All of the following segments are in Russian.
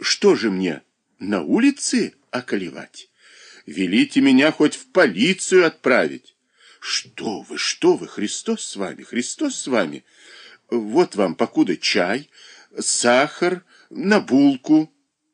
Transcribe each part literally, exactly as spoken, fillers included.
что же мне, на улице околевать? Велите меня хоть в полицию отправить. Что вы, что вы, Христос с вами, Христос с вами. Вот вам покуда чай, сахар, на булку.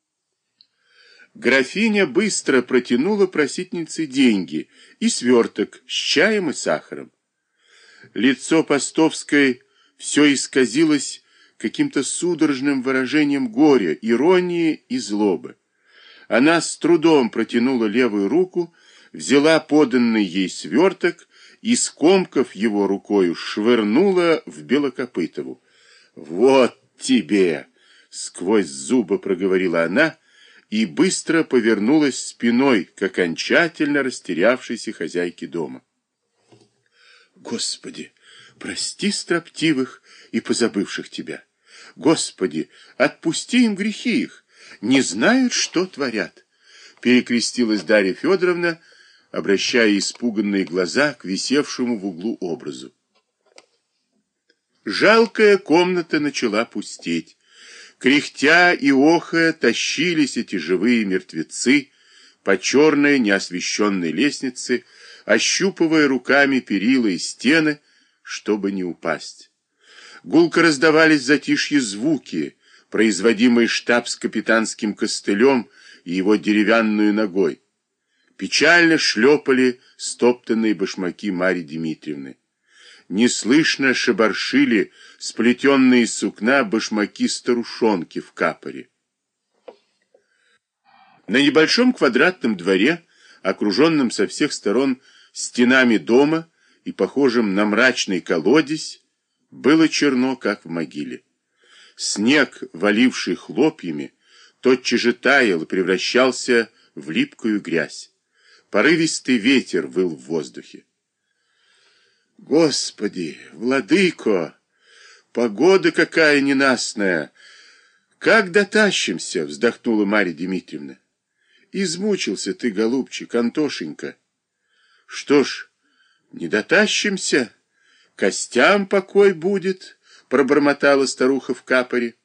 Графиня быстро протянула просительнице деньги и сверток с чаем и сахаром. Лицо Постовской все исказилось каким-то судорожным выражением горя, иронии и злобы. Она с трудом протянула левую руку, взяла поданный ей сверток и, скомкав его рукою, швырнула в Белокопытову. «Вот тебе!» — сквозь зубы проговорила она и быстро повернулась спиной к окончательно растерявшейся хозяйке дома. «Господи, прости строптивых и позабывших тебя! Господи, отпусти им грехи их! Не знают, что творят!» Перекрестилась Дарья Федоровна, обращая испуганные глаза к висевшему в углу образу. Жалкая комната начала пустеть. Кряхтя и охая тащились эти живые мертвецы по черной неосвещенной лестнице, ощупывая руками перила и стены, чтобы не упасть. Гулко раздавались в затишье звуки, производимые штабс-капитанским костылем и его деревянную ногой. Печально шлепали стоптанные башмаки Марьи Дмитриевны. Неслышно шебаршили сплетенные из сукна башмаки старушонки в капоре. На небольшом квадратном дворе, окруженном со всех сторон стенами дома и похожим на мрачный колодец, было черно, как в могиле. Снег, валивший хлопьями, тотчас же таял и превращался в липкую грязь. Порывистый ветер выл в воздухе. «Господи, владыко, погода какая ненастная! Как дотащимся!» — вздохнула Марья Дмитриевна. «Измучился ты, голубчик, Антошенька. Что ж, не дотащимся, костям покой будет», — пробормотала старуха в капоре.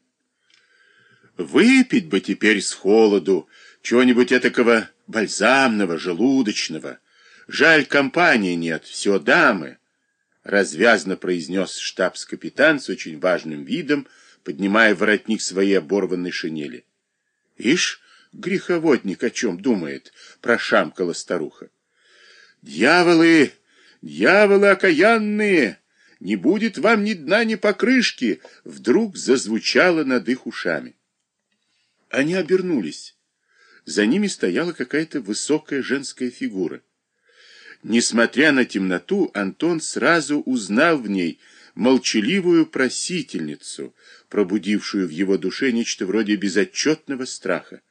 «Выпить бы теперь с холоду чего-нибудь этакого бальзамного, желудочного. Жаль, компании нет, все дамы», — развязно произнес штабс-капитан с очень важным видом, поднимая воротник своей оборванной шинели. «Ишь, греховодник о чем думает», — прошамкала старуха. «Дьяволы, дьяволы окаянные, не будет вам ни дна, ни покрышки», — вдруг зазвучало над их ушами. Они обернулись. За ними стояла какая-то высокая женская фигура. Несмотря на темноту, Антон сразу узнал в ней молчаливую просительницу, пробудившую в его душе нечто вроде безотчетного страха.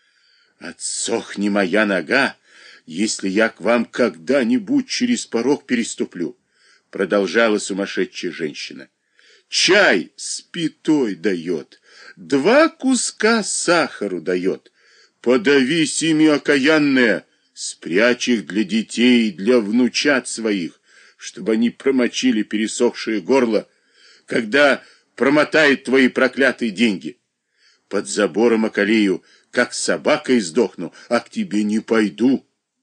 «Отсохни моя нога, если я к вам когда-нибудь через порог переступлю», продолжала сумасшедшая женщина. «Чай с пятой дает, два куска сахару дает. Подавись ими, окаянная, спрячь их для детей и для внучат своих, чтобы они промочили пересохшее горло, когда промотает твои проклятые деньги. Под забором околею, как собака издохну, а к тебе не пойду».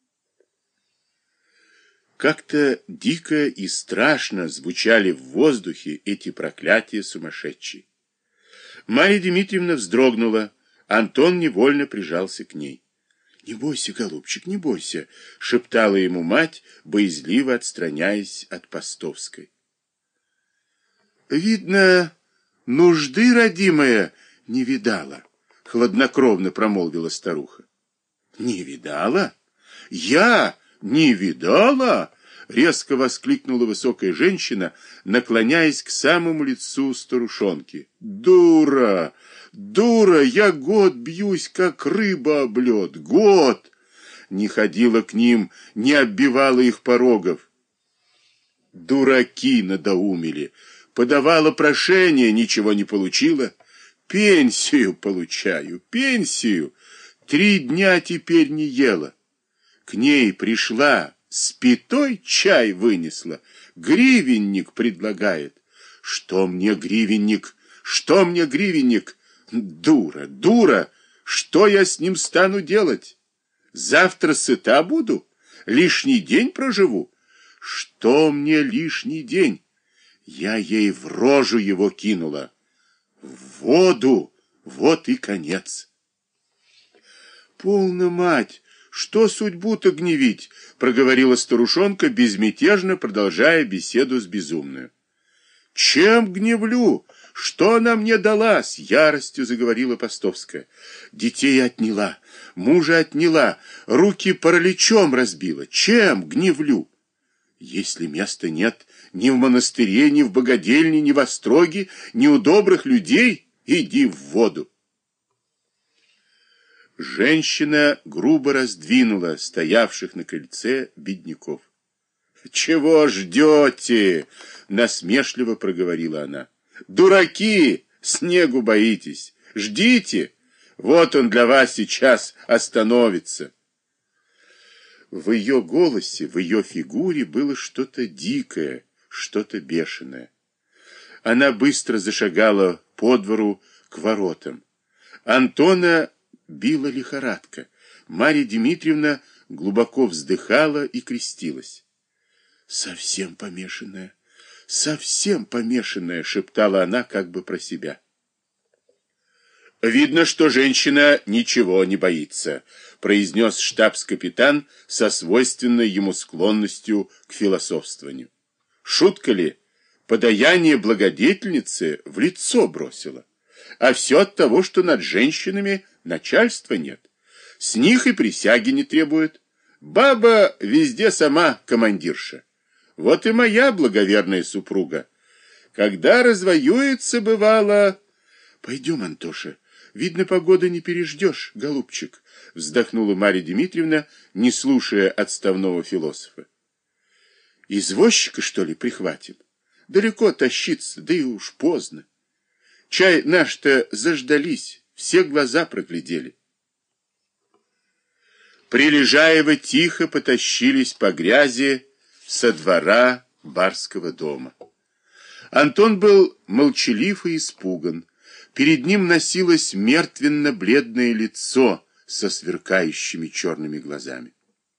Как-то дико и страшно звучали в воздухе эти проклятия сумасшедшие. Марья Дмитриевна вздрогнула, Антон невольно прижался к ней. «Не бойся, голубчик, не бойся», — шептала ему мать, боязливо отстраняясь от Постовской. «Видно, нужды, родимая, не видала», — хладнокровно промолвила старуха. «Не видала? Я не видала?» — резко воскликнула высокая женщина, наклоняясь к самому лицу старушонки. «Дура! Дура! Я год бьюсь, как рыба об лед! Год! Не ходила к ним, не оббивала их порогов. Дураки надоумили! Подавала прошение, ничего не получила. Пенсию получаю, пенсию! Три дня теперь не ела. К ней пришла, с пятой чай вынесла, гривенник предлагает. Что мне гривенник? Что мне гривенник? Дура, дура! Что я с ним стану делать? Завтра сыта буду? Лишний день проживу? Что мне лишний день? Я ей в рожу его кинула. В воду. Вот и конец. Полно, мать, что судьбу-то гневить, проговорила старушонка, безмятежно продолжая беседу с безумную. Чем гневлю? Что она мне дала? С яростью заговорила Постовская. Детей отняла, мужа отняла, руки параличом разбила. Чем гневлю? Если места нет ни в монастыре, ни в богадельне, ни в остроге, ни у добрых людей, иди в воду. Женщина грубо раздвинула стоявших на крыльце бедняков. «Чего ждете?» — насмешливо проговорила она. «Дураки! Снегу боитесь! Ждите! Вот он для вас сейчас остановится!» В ее голосе, в ее фигуре было что-то дикое, что-то бешеное. Она быстро зашагала по двору к воротам. Антона била лихорадка. Марья Дмитриевна глубоко вздыхала и крестилась. «Совсем помешанная, совсем помешанная», — шептала она как бы про себя. «Видно, что женщина ничего не боится», — произнес штабс-капитан со свойственной ему склонностью к философствованию. «Шутка ли? Подаяние благодетельницы в лицо бросило. А все от того, что над женщинами начальства нет. С них и присяги не требуют. Баба везде сама командирша. Вот и моя благоверная супруга. Когда развоюется, бывало...» «Пойдем, Антоша, видно, погоды не переждешь, голубчик», вздохнула Марья Дмитриевна, не слушая отставного философа. «Извозчика, что ли, прихватим? Далеко тащиться, да и уж поздно. Чай наш-то заждались, все глаза проглядели». Прилежаево тихо потащились по грязи со двора барского дома. Антон был молчалив и испуган. Перед ним носилось мертвенно-бледное лицо со сверкающими черными глазами.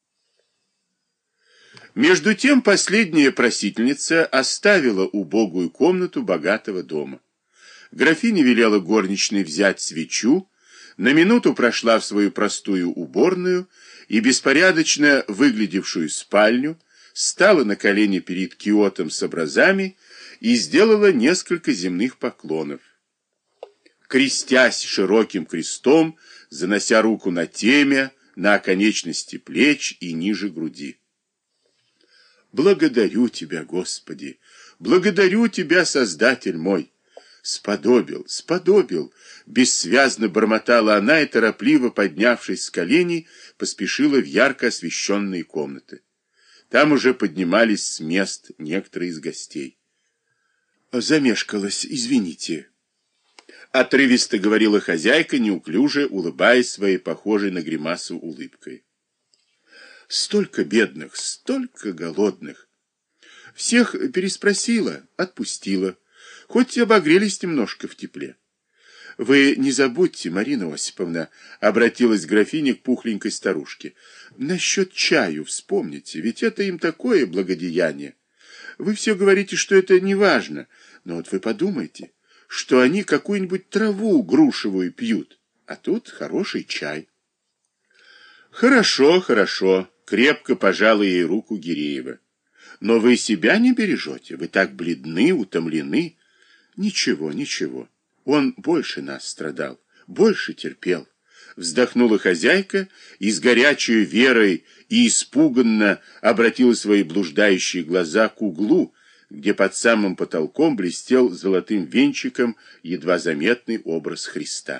Между тем последняя просительница оставила убогую комнату богатого дома. Графиня велела горничной взять свечу, на минуту прошла в свою простую уборную и беспорядочно выглядевшую спальню, стала на колени перед киотом с образами и сделала несколько земных поклонов. Крестясь широким крестом, занося руку на темя, на оконечности плеч и ниже груди. «Благодарю Тебя, Господи! Благодарю Тебя, Создатель мой! Сподобил, сподобил!» Бессвязно бормотала она и, торопливо поднявшись с коленей, поспешила в ярко освещенные комнаты. Там уже поднимались с мест некоторые из гостей. «Замешкалась, извините», — отрывисто говорила хозяйка, неуклюже улыбаясь своей похожей на гримасу улыбкой. «Столько бедных, столько голодных. Всех переспросила, отпустила, хоть обогрелись немножко в тепле. Вы не забудьте, Марина Осиповна, — обратилась графиня к пухленькой старушке, — насчет чаю вспомните, ведь это им такое благодеяние. Вы все говорите, что это не важно, но вот вы подумайте, что они какую-нибудь траву грушевую пьют, а тут хороший чай». «Хорошо, хорошо», — крепко пожала ей руку Гиреева. «Но вы себя не бережете, вы так бледны, утомлены». «Ничего, ничего, он больше нас страдал, больше терпел», — вздохнула хозяйка и с горячей верой и испуганно обратила свои блуждающие глаза к углу, где под самым потолком блестел золотым венчиком едва заметный образ Христа.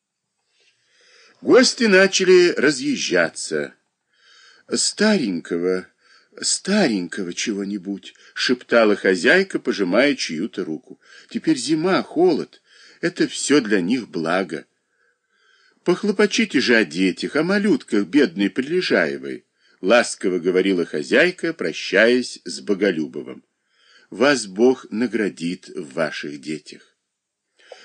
Гости начали разъезжаться. «Старенького, старенького чего-нибудь», — шептала хозяйка, пожимая чью-то руку. «Теперь зима, холод. Это все для них благо. Похлопочите же о детях, о малютках бедной Прилежаевой», — ласково говорила хозяйка, прощаясь с Боголюбовым. «Вас Бог наградит в ваших детях».